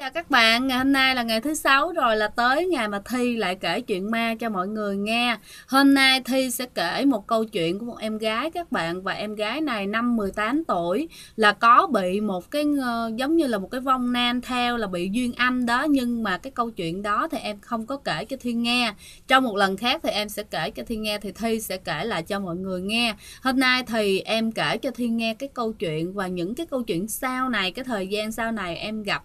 Chào các bạn, ngày hôm nay là ngày thứ sáu rồi, là tới ngày mà Thi lại kể chuyện ma cho mọi người nghe. Hôm nay Thi sẽ kể một câu chuyện của một em gái các bạn, và em gái này năm 18 tuổi là có bị một cái giống như là một cái vong nam theo, là bị duyên âm đó, nhưng mà cái câu chuyện đó thì em không có kể cho Thi nghe. Trong một lần khác thì em sẽ kể cho Thi nghe, thì Thi sẽ kể lại cho mọi người nghe. Hôm nay thì em kể cho Thi nghe cái câu chuyện và những cái câu chuyện sau này, cái thời gian sau này em gặp.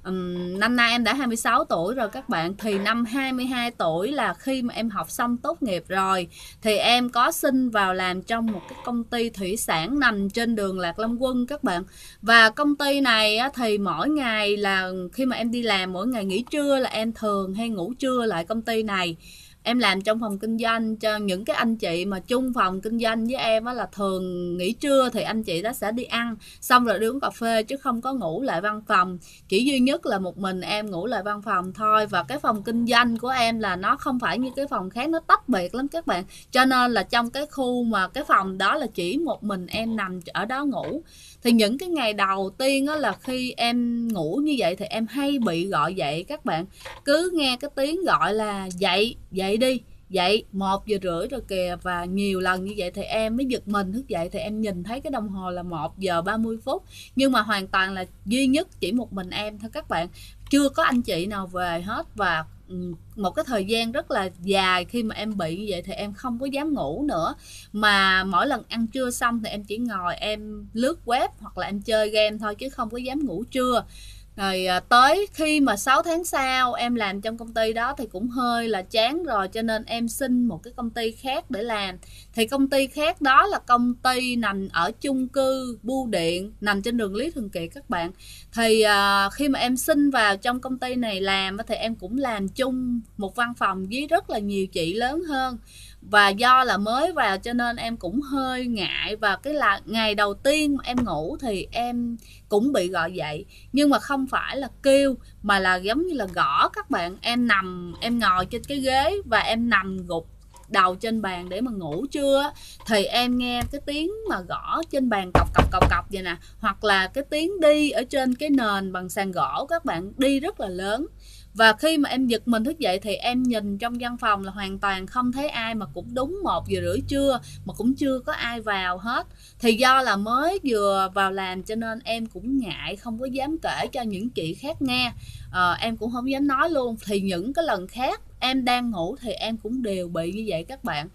Năm nay em đã 26 tuổi rồi các bạn, thì năm 22 tuổi là khi mà em học xong tốt nghiệp rồi thì em có xin vào làm trong một cái công ty thủy sản nằm trên đường Lạc Long Quân các bạn. Và công ty này thì mỗi ngày là khi mà em đi làm, mỗi ngày nghỉ trưa là em thường hay ngủ trưa lại công ty này. Em làm trong phòng kinh doanh, cho những cái anh chị mà chung phòng kinh doanh với em là thường nghỉ trưa thì anh chị đó sẽ đi ăn xong rồi đi uống cà phê, chứ không có ngủ lại văn phòng. Chỉ duy nhất là một mình em ngủ lại văn phòng thôi. Và cái phòng kinh doanh của em là nó không phải như cái phòng khác, nó tách biệt lắm các bạn, cho nên là trong cái khu mà cái phòng đó là chỉ một mình em nằm ở đó ngủ. Thì những cái ngày đầu tiên là khi em ngủ như vậy thì em hay bị gọi dậy các bạn. Cứ nghe cái tiếng gọi là dậy, dậy đi, dậy, 1 giờ rưỡi rồi kìa. Và nhiều lần như vậy thì em mới giật mình thức dậy, thì em nhìn thấy cái đồng hồ là 1 giờ 30 phút. Nhưng mà hoàn toàn là duy nhất chỉ một mình em thôi các bạn, chưa có anh chị nào về hết. Và một cái thời gian rất là dài khi mà em bị như vậy thì em không có dám ngủ nữa, mà mỗi lần ăn trưa xong thì em chỉ ngồi em lướt web hoặc là em chơi game thôi, chứ không có dám ngủ trưa. Rồi tới khi mà 6 tháng sau em làm trong công ty đó thì cũng hơi là chán rồi, cho nên em xin một cái công ty khác để làm. Thì công ty khác đó là công ty nằm ở chung cư Bưu Điện, nằm trên đường Lý Thường Kiệt các bạn. Thì khi mà em xin vào trong công ty này làm thì em cũng làm chung một văn phòng với rất là nhiều chị lớn hơn. Và do là mới vào cho nên em cũng hơi ngại. Và cái là ngày đầu tiên mà em ngủ thì em cũng bị gọi dậy, nhưng mà không phải là kêu mà là giống như là gõ các bạn. Em nằm, em ngồi trên cái ghế và em nằm gục đầu trên bàn để mà ngủ trưa, thì em nghe cái tiếng mà gõ trên bàn cọc cọc cọc cọc vậy nè, hoặc là cái tiếng đi ở trên cái nền bằng sàn gỗ các bạn, đi rất là lớn. Và khi mà em giật mình thức dậy thì em nhìn trong văn phòng là hoàn toàn không thấy ai, mà cũng đúng 1 giờ rưỡi trưa mà cũng chưa có ai vào hết. Thì do là mới vừa vào làm cho nên em cũng ngại, không có dám kể cho những chị khác nghe. Em cũng không dám nói luôn. Thì những cái lần khác em đang ngủ thì em cũng đều bị như vậy các bạn.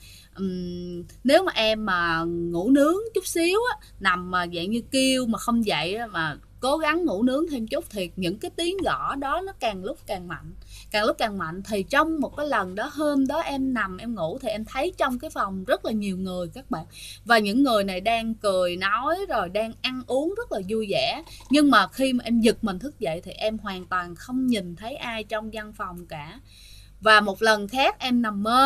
Nếu mà em mà ngủ nướng chút xíu nằm mà dạng như kêu mà không dậy mà cố gắng ngủ nướng thêm chút, thì những cái tiếng gõ đó nó càng lúc càng mạnh, càng lúc càng mạnh. Thì trong một cái lần đó, hôm đó em nằm em ngủ thì em thấy trong cái phòng rất là nhiều người các bạn, và những người này đang cười nói rồi đang ăn uống rất là vui vẻ. Nhưng mà khi mà em giật mình thức dậy thì em hoàn toàn không nhìn thấy ai trong văn phòng cả. Và một lần khác em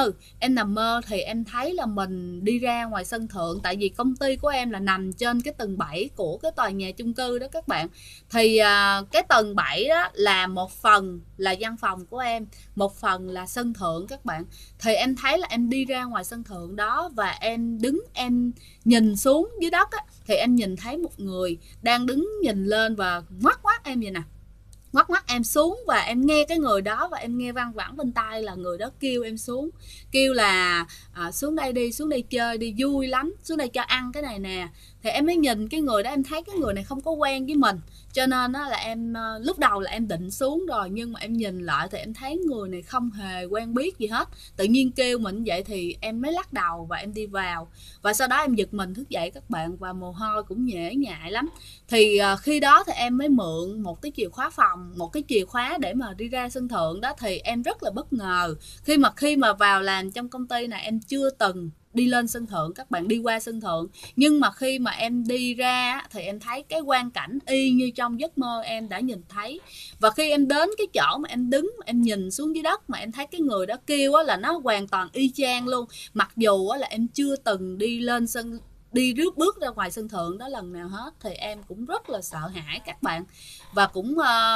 nằm mơ thì em thấy là mình đi ra ngoài sân thượng. Tại vì công ty của em là nằm trên cái tầng 7 của cái tòa nhà chung cư đó các bạn. Thì cái tầng 7 đó là một phần là văn phòng của em, một phần là sân thượng các bạn. Thì em thấy là em đi ra ngoài sân thượng đó, và em đứng em nhìn xuống dưới đất thì em nhìn thấy một người đang đứng nhìn lên và ngoắt ngoắt em vậy nè, ngoắt ngoắt em xuống. Và em nghe cái người đó, và em nghe văng vẳng bên tai là người đó kêu em xuống, kêu là xuống đây đi, xuống đây chơi đi, vui lắm, xuống đây cho ăn cái này nè. Thì em mới nhìn cái người đó, em thấy cái người này không có quen với mình, cho nên là em lúc đầu là em định xuống rồi, nhưng mà em nhìn lại thì em thấy người này không hề quen biết gì hết. Tự nhiên kêu mình vậy thì em mới lắc đầu và em đi vào. Và sau đó em giật mình thức dậy các bạn, và mồ hôi cũng nhễ nhại lắm. Thì khi đó thì em mới mượn một cái chìa khóa phòng, một cái chìa khóa để mà đi ra sân thượng đó. Thì em rất là bất ngờ khi mà vào làm trong công ty này, em chưa từng đi lên sân thượng các bạn, đi qua sân thượng. Nhưng mà khi mà em đi ra thì em thấy cái quang cảnh y như trong giấc mơ em đã nhìn thấy. Và khi em đến cái chỗ mà em đứng, em nhìn xuống dưới đất mà em thấy cái người đó kêu là nó hoàn toàn y chang luôn. Mặc dù là em chưa từng đi lên sân, đi rước bước ra ngoài sân thượng đó lần nào hết, thì em cũng rất là sợ hãi các bạn. Và cũng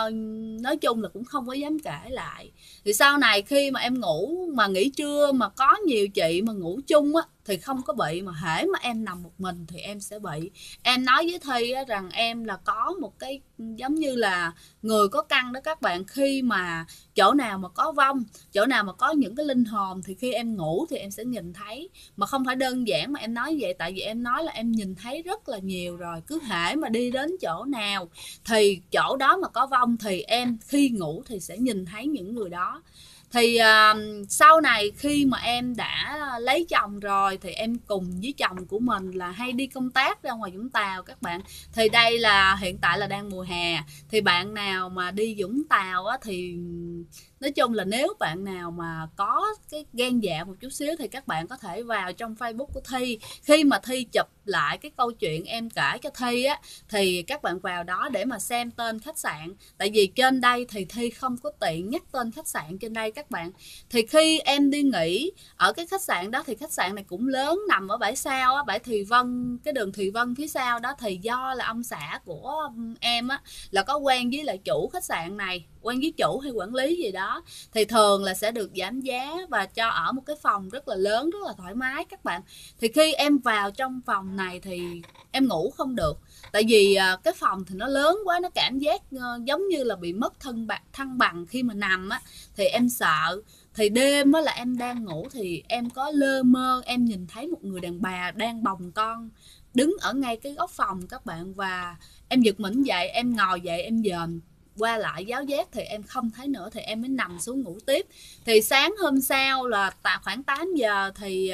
nói chung là cũng không có dám kể lại. Thì sau này khi mà em ngủ mà nghỉ trưa mà có nhiều chị mà ngủ chung thì không có bị, mà hễ mà em nằm một mình thì em sẽ bị. Em nói với Thi á, rằng em là có một cái giống như là người có căn đó các bạn. Khi mà chỗ nào mà có vong, chỗ nào mà có những cái linh hồn thì khi em ngủ thì em sẽ nhìn thấy. Mà không phải đơn giản mà em nói vậy, tại vì em nói là em nhìn thấy rất là nhiều rồi. Cứ hễ mà đi đến chỗ nào thì chỗ đó mà có vong thì em khi ngủ thì sẽ nhìn thấy những người đó. Thì sau này khi mà em đã lấy chồng rồi thì em cùng với chồng của mình là hay đi công tác ra ngoài Vũng Tàu các bạn. Thì đây là hiện tại là đang mùa hè, thì bạn nào mà đi Vũng Tàu á, thì nói chung là nếu bạn nào mà có cái gan dạ một chút xíu thì các bạn có thể vào trong Facebook của Thi. Khi mà Thi chụp lại cái câu chuyện em kể cho Thi á, thì các bạn vào đó để mà xem tên khách sạn. Tại vì trên đây thì Thi không có tiện nhắc tên khách sạn trên đây các bạn. Thì khi em đi nghỉ ở cái khách sạn đó, thì khách sạn này cũng lớn, nằm ở bãi sau á, bãi Thùy Vân, cái đường Thùy Vân phía sau đó. Thì do là ông xã của em á là có quen với lại chủ khách sạn này, quen với chủ hay quản lý gì đó, thì thường là sẽ được giảm giá và cho ở một cái phòng rất là lớn, rất là thoải mái các bạn. Thì khi em vào trong phòng này thì em ngủ không được, tại vì cái phòng thì nó lớn quá, nó cảm giác giống như là bị mất thăng bằng khi mà nằm á, thì em sợ. Thì đêm á là em đang ngủ thì em có lơ mơ em nhìn thấy một người đàn bà đang bồng con đứng ở ngay cái góc phòng các bạn. Và em giật mình dậy, em ngồi dậy, em dòm qua lại giáo giác thì em không thấy nữa, thì em mới nằm xuống ngủ tiếp. Thì sáng hôm sau là khoảng 8 giờ thì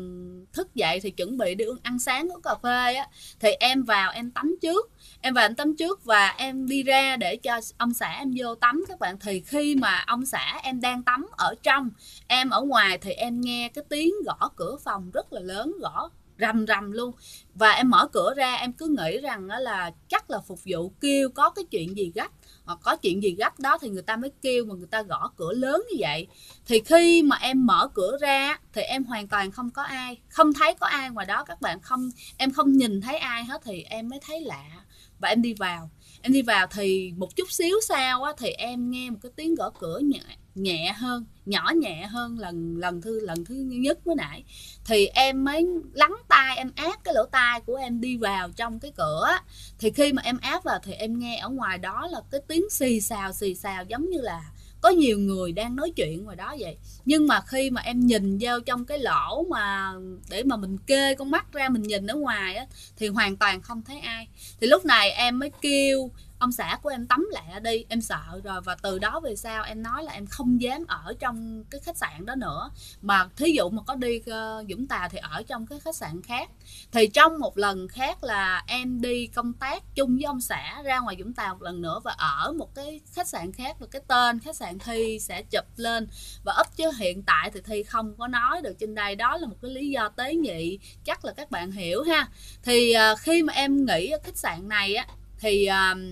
thức dậy thì chuẩn bị đi ăn sáng uống cà phê á, thì em vào em tắm trước. Em vào em tắm trước và em đi ra để cho ông xã em vô tắm các bạn. Thì khi mà ông xã em đang tắm ở trong, em ở ngoài, thì em nghe cái tiếng gõ cửa phòng rất là lớn, gõ rầm rầm luôn. Và em mở cửa ra, em cứ nghĩ rằng là chắc là phục vụ kêu có cái chuyện gì gấp, hoặc có chuyện gì gấp đó thì người ta mới kêu, mà người ta gõ cửa lớn như vậy. Thì khi mà em mở cửa ra thì em hoàn toàn không có ai, không thấy có ai ngoài đó các bạn. Em không nhìn thấy ai hết, thì em mới thấy lạ và em đi vào. Em đi vào thì một chút xíu sau á, thì em nghe một cái tiếng gõ cửa nhẹ hơn, nhỏ nhẹ hơn lần thứ nhất mới nãy. Thì em mới lắng tai, em áp cái lỗ tai của em đi vào trong cái cửa. Thì khi mà em áp vào thì em nghe ở ngoài đó là cái tiếng xì xào giống như là có nhiều người đang nói chuyện ngoài đó vậy. Nhưng mà khi mà em nhìn vô trong cái lỗ mà để mà mình kê con mắt ra mình nhìn ở ngoài á, thì hoàn toàn không thấy ai. Thì lúc này em mới kêu ông xã của em tắm lẹ đi, em sợ rồi. Và từ đó về sau em nói là em không dám ở trong cái khách sạn đó nữa, mà thí dụ mà có đi Vũng Tàu thì ở trong cái khách sạn khác. Thì trong một lần khác là em đi công tác chung với ông xã ra ngoài Vũng Tàu một lần nữa, và ở một cái khách sạn khác, và cái tên khách sạn Thi sẽ chụp lên và up, chứ hiện tại thì Thi không có nói được trên đây. Đó là một cái lý do tế nhị, chắc là các bạn hiểu ha. Thì khi mà em nghỉ ở khách sạn này á, thì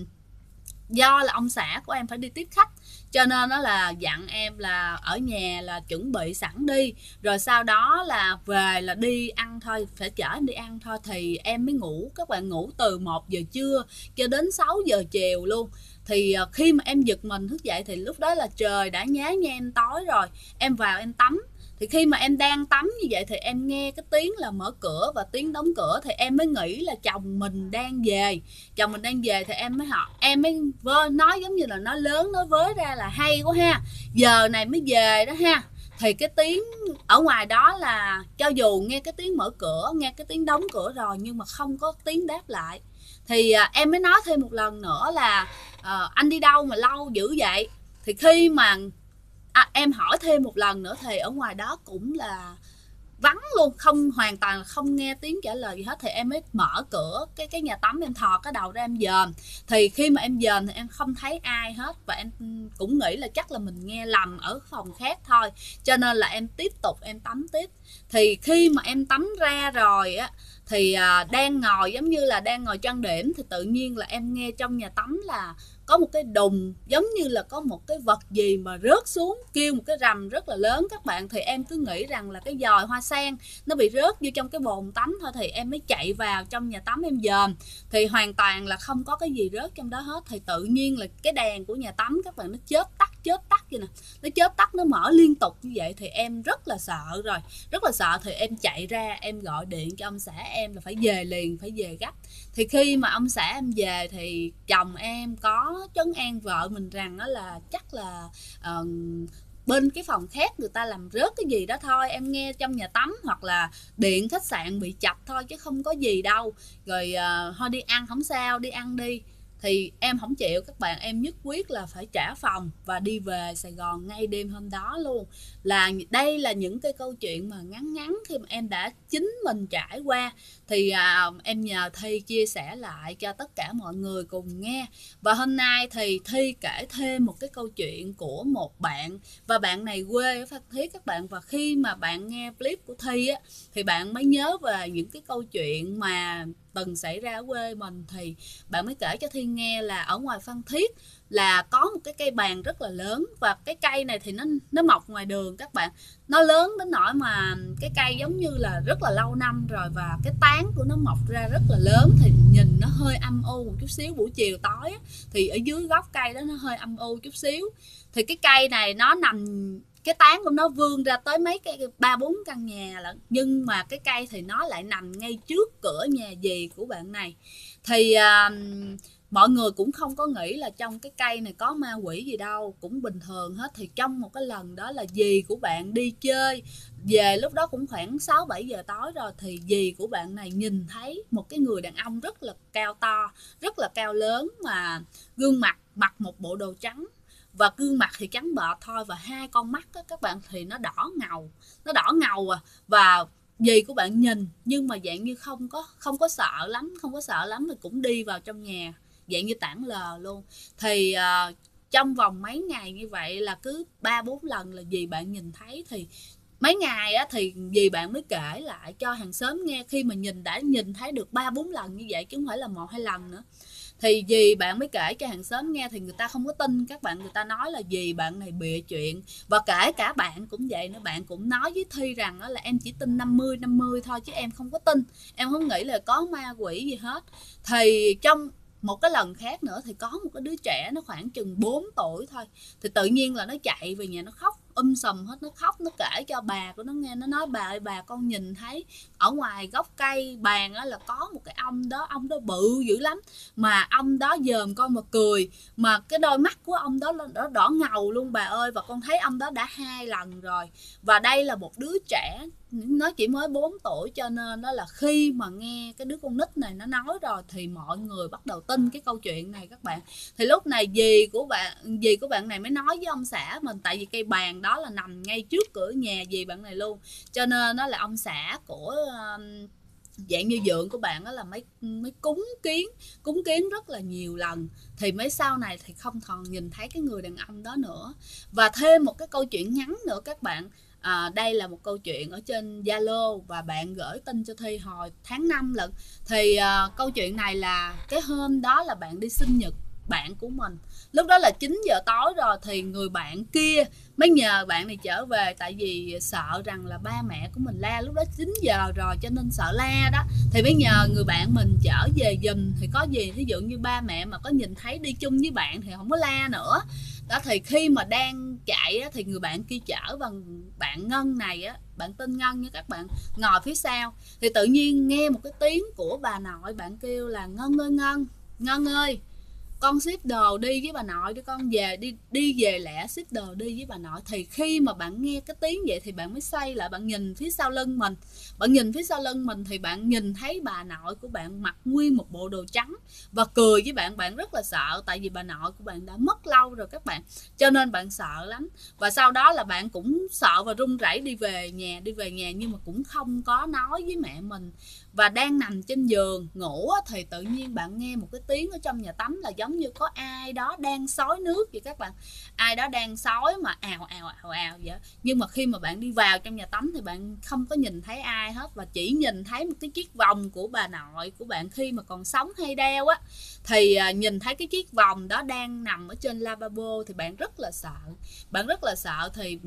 do là ông xã của em phải đi tiếp khách, cho nên nó là dặn em là ở nhà là chuẩn bị sẵn đi, rồi sau đó là về là đi ăn thôi, phải chở em đi ăn thôi. Thì em mới ngủ, các bạn, ngủ từ 1 giờ trưa cho đến 6 giờ chiều luôn. Thì khi mà em giật mình thức dậy thì lúc đó là trời đã nhá nhem tối rồi. Em vào em tắm. Thì khi mà em đang tắm như vậy thì em nghe cái tiếng là mở cửa và tiếng đóng cửa, thì em mới nghĩ là chồng mình đang về. Chồng mình đang về thì em mới nói giống như là nói lớn, nói với ra là hay quá ha, giờ này mới về đó ha. Thì cái tiếng ở ngoài đó là cho dù nghe cái tiếng mở cửa, nghe cái tiếng đóng cửa rồi, nhưng mà không có tiếng đáp lại. Thì em mới nói thêm một lần nữa là anh đi đâu mà lâu dữ vậy. Thì khi mà em hỏi thêm một lần nữa thì ở ngoài đó cũng là vắng luôn, hoàn toàn không nghe tiếng trả lời gì hết. Thì em mới mở cửa cái nhà tắm, em thò cái đầu ra em dòm. Thì khi mà em dòm thì em không thấy ai hết, và em cũng nghĩ là chắc là mình nghe lầm ở phòng khác thôi, cho nên là em tiếp tục em tắm tiếp. Thì khi mà em tắm ra rồi á, thì đang ngồi giống như là đang ngồi trang điểm, thì tự nhiên là em nghe trong nhà tắm là có một cái đùng, giống như là có một cái vật gì mà rớt xuống, kêu một cái rầm rất là lớn các bạn. Thì em cứ nghĩ rằng là cái giòi hoa sen nó bị rớt vô trong cái bồn tắm thôi. Thì em mới chạy vào trong nhà tắm em dòm, thì hoàn toàn là không có cái gì rớt trong đó hết. Thì tự nhiên là cái đèn của nhà tắm các bạn nó chớp tắt chớp tắt vậy nè, nó chớp tắt nó mở liên tục như vậy thì em rất là sợ rồi, rất là sợ. Thì em chạy ra em gọi điện cho ông xã em là phải về liền, phải về gấp. Thì khi mà ông xã em về thì chồng em có trấn an vợ mình rằng đó là chắc là bên cái phòng khác người ta làm rớt cái gì đó thôi, em nghe trong nhà tắm hoặc là điện khách sạn bị chập thôi chứ không có gì đâu, rồi thôi đi ăn không sao, đi ăn đi. Thì em không chịu các bạn, em nhất quyết là phải trả phòng và đi về Sài Gòn ngay đêm hôm đó luôn. Là đây là những cái câu chuyện mà ngắn ngắn khi mà em đã chính mình trải qua, thì em nhờ Thi chia sẻ lại cho tất cả mọi người cùng nghe. Và hôm nay thì Thi kể thêm một cái câu chuyện của một bạn, và bạn này quê ở Phan Thiết các bạn. Và khi mà bạn nghe clip của Thi á, thì bạn mới nhớ về những cái câu chuyện mà từng xảy ra ở quê mình. Thì bạn mới kể cho Thi nghe là ở ngoài Phan Thiết là có một cái cây bàng rất là lớn, và cái cây này thì nó mọc ngoài đường các bạn. Nó lớn đến nỗi mà cái cây giống như là rất là lâu năm rồi, và cái tán của nó mọc ra rất là lớn, thì nhìn nó hơi âm u một chút xíu. Buổi chiều tối á, thì ở dưới gốc cây đó nó hơi âm u chút xíu. Thì cái cây này nó nằm, cái tán của nó vươn ra tới mấy cái 3-4 căn nhà lận, nhưng mà cái cây thì nó lại nằm ngay trước cửa nhà dì của bạn này. Thì mọi người cũng không có nghĩ là trong cái cây này có ma quỷ gì đâu, cũng bình thường hết. Thì trong một cái lần đó là dì của bạn đi chơi về, lúc đó cũng khoảng 6-7 giờ tối rồi, thì dì của bạn này nhìn thấy một cái người đàn ông rất là cao to, rất là cao lớn, mà gương mặt mặc một bộ đồ trắng, và gương mặt thì trắng bệch thôi, và hai con mắt đó, các bạn, thì nó đỏ ngầu, nó đỏ ngầu à. Và dì của bạn nhìn nhưng mà dạng như không có sợ lắm, không có sợ lắm, thì cũng đi vào trong nhà dạng như tản lờ luôn. Thì trong vòng mấy ngày như vậy là cứ 3-4 lần là dì bạn nhìn thấy. Thì mấy ngày á, thì dì bạn mới kể lại cho hàng xóm nghe, khi mà đã nhìn thấy được 3-4 lần như vậy chứ không phải là 1-2 lần nữa. Thì dì bạn mới kể cho hàng xóm nghe, thì người ta không có tin các bạn, người ta nói là dì bạn này bịa chuyện. Và kể cả bạn cũng vậy nữa, bạn cũng nói với Thi rằng là em chỉ tin 50-50 thôi, chứ em không có tin, em không nghĩ là có ma quỷ gì hết. Thì trong một cái lần khác nữa thì có một cái đứa trẻ nó khoảng chừng 4 tuổi thôi, thì tự nhiên là nó chạy về nhà, nó khóc sùm hết. Nó khóc, nó kể cho bà của nó nghe, nó nói bà ơi bà, con nhìn thấy ở ngoài gốc cây bàng á là có một cái ông đó bự dữ lắm, mà ông đó dòm con mà cười, mà cái đôi mắt của ông đó nó đỏ ngầu luôn bà ơi, và con thấy ông đó đã 2 lần rồi. Và đây là một đứa trẻ, nó chỉ mới 4 tuổi, cho nên đó là khi mà nghe cái đứa con nít này nó nói rồi thì mọi người bắt đầu tin cái câu chuyện này các bạn. Thì lúc này dì của bạn này mới nói với ông xã mình, tại vì cây bàng đó là nằm ngay trước cửa nhà dì bạn này luôn, cho nên nó là ông xã của dạng như dượng của bạn đó là mới cúng kiến rất là nhiều lần, thì mấy sau này thì không còn nhìn thấy cái người đàn ông đó nữa. Và thêm một cái câu chuyện ngắn nữa các bạn. Đây là một câu chuyện ở trên Zalo và bạn gửi tin cho Thi hồi tháng 5 lận. Thì câu chuyện này là cái hôm đó là bạn đi sinh nhật bạn của mình, lúc đó là 9 giờ tối rồi, thì người bạn kia mới nhờ bạn này trở về, tại vì sợ rằng là ba mẹ của mình la, lúc đó 9 giờ rồi cho nên sợ la đó, thì mới nhờ người bạn mình trở về giùm. Thì có gì ví dụ như ba mẹ mà có nhìn thấy đi chung với bạn thì không có la nữa đó. Thì khi mà đang chạy á, thì người bạn kia chở bằng bạn Ngân này á, bạn tên Ngân nha các bạn, ngồi phía sau. Thì tự nhiên nghe một cái tiếng của bà nội, bạn kêu là Ngân ơi Ngân ơi, con ship đồ đi với bà nội để con về, đi về lẹ ship đồ đi với bà nội. Thì khi mà bạn nghe cái tiếng vậy thì bạn mới xoay lại, bạn nhìn phía sau lưng mình. Bạn nhìn phía sau lưng mình thì bạn nhìn thấy bà nội của bạn mặc nguyên một bộ đồ trắng và cười với bạn. Bạn rất là sợ, tại vì bà nội của bạn đã mất lâu rồi các bạn, cho nên bạn sợ lắm. Và sau đó là bạn cũng sợ và run rẩy đi về nhà, nhưng mà cũng không có nói với mẹ mình. Và đang nằm trên giường ngủ thì tự nhiên bạn nghe một cái tiếng ở trong nhà tắm là giống như có ai đó đang xối nước vậy các bạn, ai đó đang xối mà ào ào ào ào vậy. Nhưng mà khi mà bạn đi vào trong nhà tắm thì bạn không có nhìn thấy ai hết, và chỉ nhìn thấy một cái chiếc vòng của bà nội của bạn khi mà còn sống hay đeo á. Thì nhìn thấy cái chiếc vòng đó đang nằm ở trên lavabo, thì bạn rất là sợ. Thì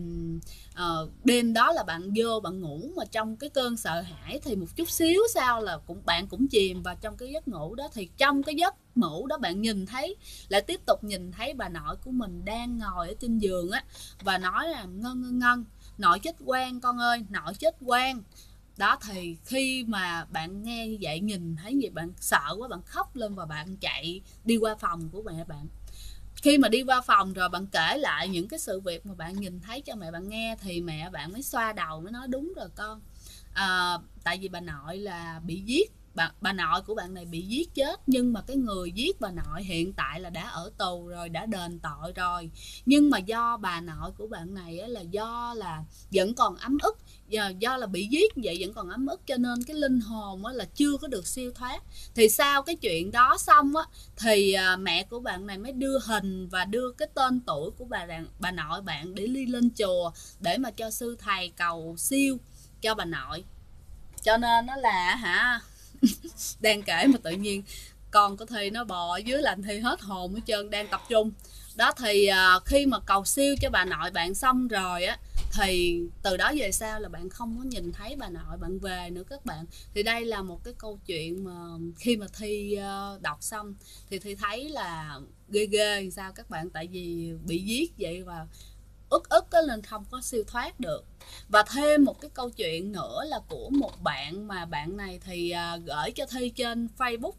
đêm đó là bạn vô bạn ngủ mà trong cái cơn sợ hãi, thì một chút xíu sau là bạn cũng chìm vào trong cái giấc ngủ đó. Thì trong cái giấc mũ đó, bạn nhìn thấy, lại tiếp tục nhìn thấy bà nội của mình đang ngồi ở trên giường á, và nói là Ngân Ngân Ngân, nội chết quan con ơi, nội chết quan. Đó, thì khi mà bạn nghe như vậy, nhìn thấy gì, bạn sợ quá, bạn khóc lên và bạn chạy đi qua phòng của mẹ bạn. Khi mà đi qua phòng rồi bạn kể lại những cái sự việc mà bạn nhìn thấy cho mẹ bạn nghe, thì mẹ bạn mới xoa đầu, mới nói đúng rồi con, tại vì bà nội là bị giết, bà nội của bạn này bị giết chết, nhưng mà cái người giết bà nội hiện tại là đã ở tù rồi, đã đền tội rồi, nhưng mà do bà nội của bạn này là do là vẫn còn ấm ức, do là bị giết vậy vẫn còn ấm ức, cho nên cái linh hồn là chưa có được siêu thoát. Thì sau cái chuyện đó xong á, thì mẹ của bạn này mới đưa hình và đưa cái tên tuổi của bà nội bạn để đi lên chùa, để mà cho sư thầy cầu siêu cho bà nội. Cho nên nó là đang kể mà tự nhiên con của Thi nó bò ở dưới làm Thi hết hồn hết trơn, đang tập trung. Đó, thì khi mà cầu siêu cho bà nội bạn xong rồi á, thì từ đó về sau là bạn không có nhìn thấy bà nội bạn về nữa các bạn. Thì đây là một cái câu chuyện mà khi mà Thi đọc xong thì Thi thấy là ghê ghê sao các bạn, tại vì bị giết vậy và ức nên không có siêu thoát được. Và thêm một cái câu chuyện nữa là của một bạn, mà bạn này thì gửi cho Thi trên Facebook.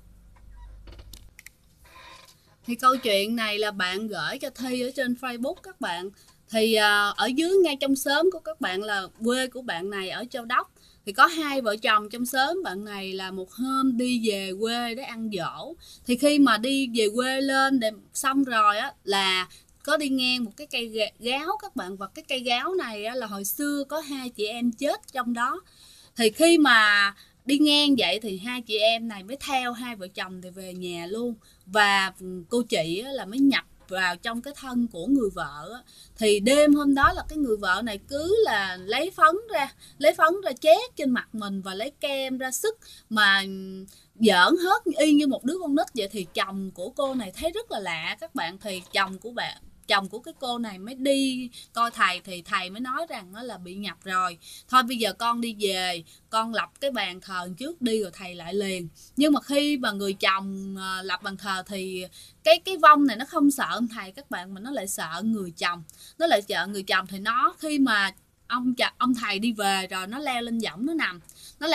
Thì câu chuyện này là bạn gửi cho Thi ở trên Facebook các bạn. Thì ở dưới ngay trong xóm của các bạn, là quê của bạn này ở Châu Đốc, thì có hai vợ chồng trong xóm. Bạn này là một hôm đi về quê để ăn giỗ, thì khi mà đi về quê lên để xong rồi á, là có đi ngang một cái cây gáo các bạn, và cái cây gáo này á, là hồi xưa có hai chị em chết trong đó. Thì khi mà đi ngang vậy thì hai chị em này mới theo hai vợ chồng thì về nhà luôn, và cô chị là mới nhập vào trong cái thân của người vợ. Thì đêm hôm đó là cái người vợ này cứ là lấy phấn ra chét trên mặt mình, và lấy kem ra sức mà giỡn hết y như một đứa con nít vậy. Thì chồng của cô này thấy rất là lạ các bạn, thì chồng của cái cô này mới đi coi thầy, thì thầy mới nói rằng nó là bị nhập rồi, thôi bây giờ con đi về, con lập cái bàn thờ trước đi rồi thầy lại liền. Nhưng mà khi mà người chồng lập bàn thờ thì cái vong này nó không sợ ông thầy các bạn, mà nó lại sợ người chồng. Thì nó khi mà ông thầy đi về rồi, nó leo lên võng nó nằm,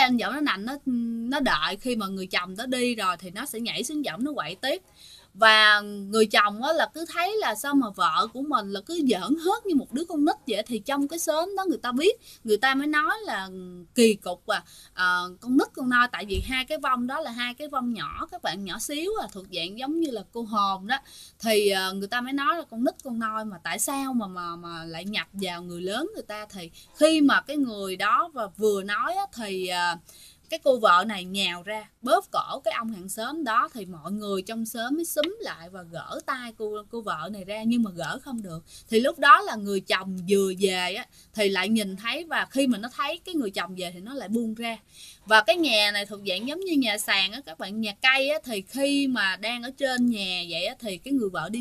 nó đợi khi mà người chồng đó đi rồi thì nó sẽ nhảy xuống võng nó quậy tiếp. Và người chồng á là cứ thấy là sao mà vợ của mình là cứ giỡn hết như một đứa con nít vậy. Thì trong cái xóm đó người ta biết, người ta mới nói là kỳ cục con nít con noi. Tại vì hai cái vong đó là hai cái vong nhỏ các bạn, nhỏ xíu thuộc dạng giống như là cô hồn đó. Thì người ta mới nói là con nít con noi mà tại sao mà lại nhập vào người lớn người ta. Thì khi mà cái người đó và vừa nói á, thì cái cô vợ này nhào ra bóp cổ cái ông hàng xóm đó. Thì mọi người trong xóm mới xúm lại và gỡ tay cô vợ này ra, nhưng mà gỡ không được. Thì lúc đó là người chồng vừa về á, thì lại nhìn thấy, và khi mà nó thấy cái người chồng về thì nó lại buông ra. Và cái nhà này thuộc dạng giống như nhà sàn á các bạn, nhà cây á. Thì khi mà đang ở trên nhà vậy á, thì cái người vợ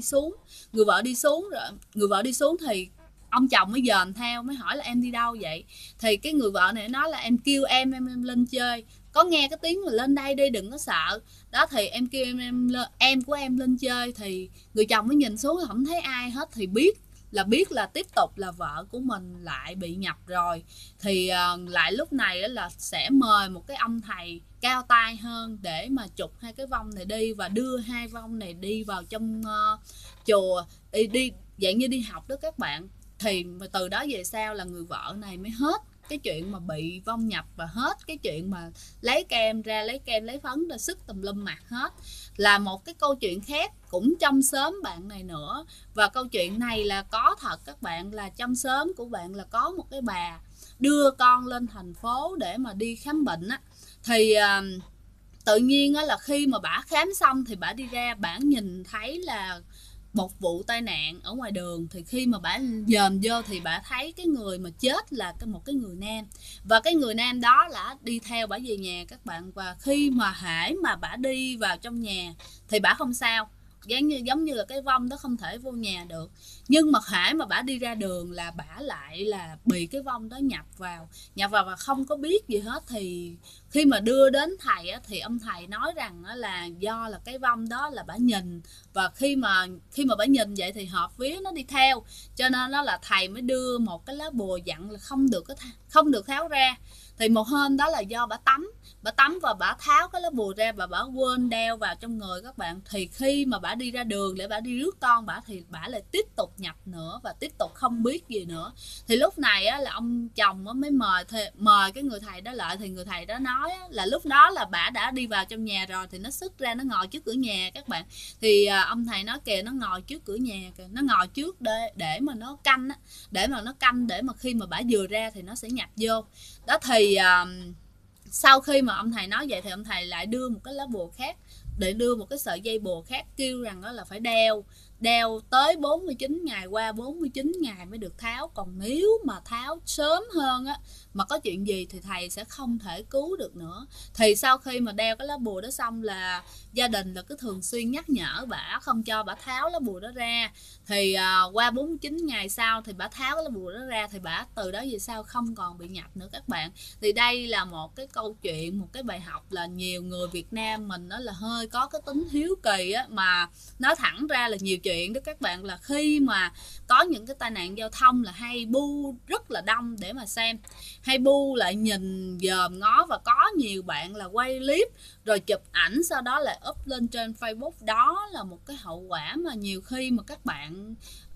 đi xuống thì ông chồng mới dòm theo, mới hỏi là em đi đâu vậy. Thì cái người vợ này nói là em kêu em lên chơi, có nghe cái tiếng là lên đây đi đừng có sợ. Đó, thì em kêu em của em lên chơi. Thì người chồng mới nhìn xuống không thấy ai hết, thì biết là tiếp tục là vợ của mình lại bị nhập rồi. Thì lại lúc này là sẽ mời một cái ông thầy cao tay hơn để mà trục hai cái vong này đi, và đưa hai vong này đi vào trong chùa đi dạng như đi học đó các bạn. Thì từ đó về sau là người vợ này mới hết cái chuyện mà bị vong nhập, và hết cái chuyện mà lấy kem lấy phấn ra sức tùm lum mặt hết. Là một cái câu chuyện khác cũng trong xóm bạn này nữa. Và câu chuyện này là có thật các bạn, là trong xóm của bạn là có một cái bà đưa con lên thành phố để mà đi khám bệnh á. Thì tự nhiên á, là khi mà bả khám xong thì bả đi ra, bả nhìn thấy là một vụ tai nạn ở ngoài đường. Thì khi mà bả dòm vô thì bả thấy cái người mà chết là một cái người nam, và cái người nam đó là đi theo bả về nhà các bạn. Và khi mà hễ mà bả đi vào trong nhà thì bả không sao, giống như là cái vong đó không thể vô nhà được. Nhưng mà hễ mà bả đi ra đường là bả lại là bị cái vong đó nhập vào và không có biết gì hết. Thì khi mà đưa đến thầy á, thì ông thầy nói rằng á, là do là cái vong đó là bả nhìn, và khi mà bả nhìn vậy thì hợp vía nó đi theo, cho nên đó là thầy mới đưa một cái lá bùa dặn là không được tháo ra. Thì một hôm đó là do bả tắm và bả tháo cái lá bùa ra và bả quên đeo vào trong người các bạn. Thì khi mà bả đi ra đường để bả đi rước con bả thì bả lại tiếp tục nhập nữa và tiếp tục không biết gì nữa. Thì lúc này á, là ông chồng á, mới mời cái người thầy đó lại. Thì người thầy đó nói á, là lúc đó là bả đã đi vào trong nhà rồi, thì nó xuất ra nó ngồi trước cửa nhà các bạn. Thì ông thầy nói kìa, nó ngồi trước cửa nhà kìa, nó ngồi trước để mà nó canh á, để mà khi mà bả vừa ra thì nó sẽ nhập vô đó. Thì sau khi mà ông thầy nói vậy thì ông thầy lại đưa một cái lá bùa khác, để đưa một cái sợi dây bùa khác, kêu rằng đó là phải đeo tới 49 ngày, qua 49 ngày mới được tháo. Còn nếu mà tháo sớm hơn á, mà có chuyện gì thì thầy sẽ không thể cứu được nữa. Thì sau khi mà đeo cái lá bùa đó xong là gia đình là cứ thường xuyên nhắc nhở bả, không cho bả tháo lá bùa đó ra. Thì qua 49 ngày sau thì bả tháo cái lá bùa đó ra, thì bả từ đó về sau không còn bị nhập nữa các bạn. Thì đây là một cái câu chuyện, một cái bài học là nhiều người Việt Nam mình đó là hơi có cái tính hiếu kỳ á, mà nói thẳng ra là nhiều chuyện đó các bạn, là khi mà có những cái tai nạn giao thông là hay bu rất là đông để mà xem, hay bu lại nhìn dòm ngó, và có nhiều bạn là quay clip rồi chụp ảnh sau đó lại up lên trên Facebook. Đó là một cái hậu quả mà nhiều khi mà các bạn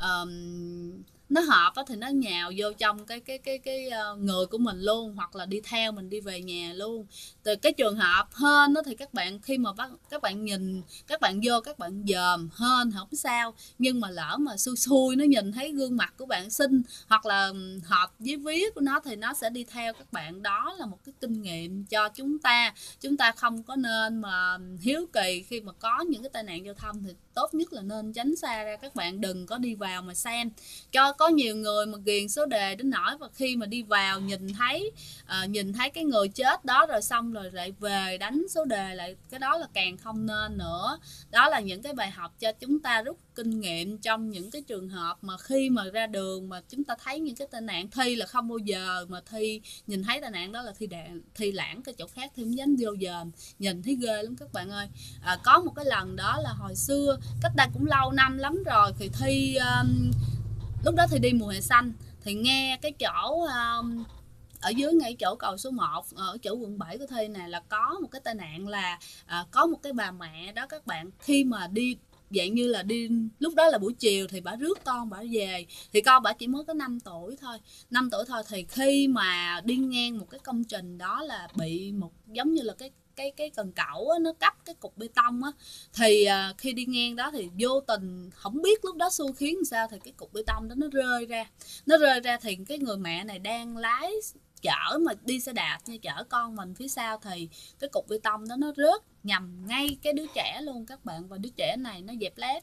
nó hợp thì nó nhào vô trong cái người của mình luôn, hoặc là đi theo mình đi về nhà luôn. Từ cái trường hợp hên đó thì các bạn, khi mà các bạn nhìn, các bạn vô các bạn dòm hên không sao, nhưng mà lỡ mà xui nó nhìn thấy gương mặt của bạn xinh hoặc là hợp với vía của nó thì nó sẽ đi theo các bạn. Đó là một cái kinh nghiệm cho chúng ta không có nên mà hiếu kỳ khi mà có những cái tai nạn giao thông. Thì tốt nhất là nên tránh xa ra, các bạn đừng có đi vào mà xem. Có nhiều người mà ghiền số đề đến nỗi và khi mà đi vào nhìn thấy cái người chết đó rồi xong rồi lại về đánh số đề lại, cái đó là càng không nên nữa. Đó là những cái bài học cho chúng ta rút kinh nghiệm trong những cái trường hợp mà khi mà ra đường mà chúng ta thấy những cái tai nạn. Thi là không bao giờ mà Thi nhìn thấy tai nạn đó là Thi lãng cái chỗ khác, Thi không dám vô dòm, nhìn thấy ghê lắm các bạn ơi. Có một cái lần đó là hồi xưa, cách đây cũng lâu năm lắm rồi, thì Thi lúc đó thì đi mùa hè xanh, thì nghe cái chỗ ở dưới ngay chỗ cầu số 1 ở chỗ quận 7 của Thi này là có một cái tai nạn là có một cái bà mẹ đó các bạn, khi mà đi dạng như là đi, lúc đó là buổi chiều thì bà rước con bà về, thì con bà chỉ mới có 5 tuổi thôi. Thì khi mà đi ngang một cái công trình đó là bị một giống như là cái cần cẩu á, nó cắp cái cục bê tông á. Thì khi đi ngang đó thì vô tình không biết lúc đó xui khiến sao thì cái cục bê tông đó nó rơi ra. Thì cái người mẹ này đang lái chở mà đi xe đạp như chở con mình phía sau, thì cái cục bê tông đó nó rớt nhằm ngay cái đứa trẻ luôn các bạn, và đứa trẻ này nó dẹp lép.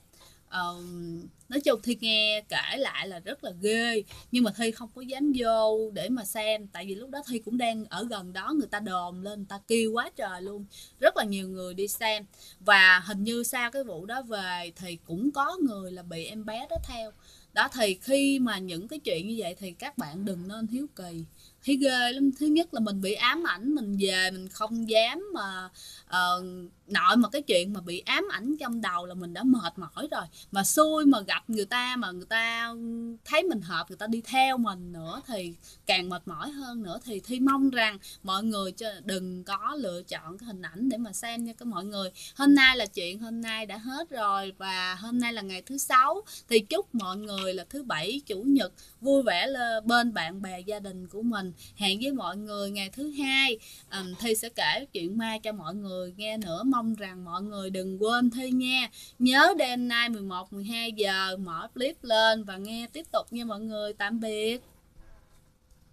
Nói chung Thi nghe kể lại là rất là ghê, nhưng mà Thi không có dám vô để mà xem, tại vì lúc đó Thi cũng đang ở gần đó, người ta đồn lên, người ta kêu quá trời luôn, rất là nhiều người đi xem. Và hình như sau cái vụ đó về thì cũng có người là bị em bé đó theo đó. Thì khi mà những cái chuyện như vậy thì các bạn đừng nên hiếu kỳ, thấy ghê lắm. Thứ nhất là mình bị ám ảnh, mình về mình không dám mà nội mà cái chuyện mà bị ám ảnh trong đầu là mình đã mệt mỏi rồi, mà xui mà gặp người ta mà người ta thấy mình hợp, người ta đi theo mình nữa thì càng mệt mỏi hơn nữa. Thì Thi mong rằng mọi người đừng có lựa chọn cái hình ảnh để mà xem nha các mọi người. Hôm nay là chuyện hôm nay đã hết rồi, và hôm nay là ngày thứ Sáu, thì chúc mọi người là thứ Bảy Chủ nhật vui vẻ bên bạn bè gia đình của mình. Hẹn với mọi người ngày thứ Hai, Thi sẽ kể chuyện ma cho mọi người nghe nữa. Mong rằng mọi người đừng quên Thi nha. Nhớ đêm nay 11-12 giờ mở clip lên và nghe tiếp tục nha mọi người. Tạm biệt.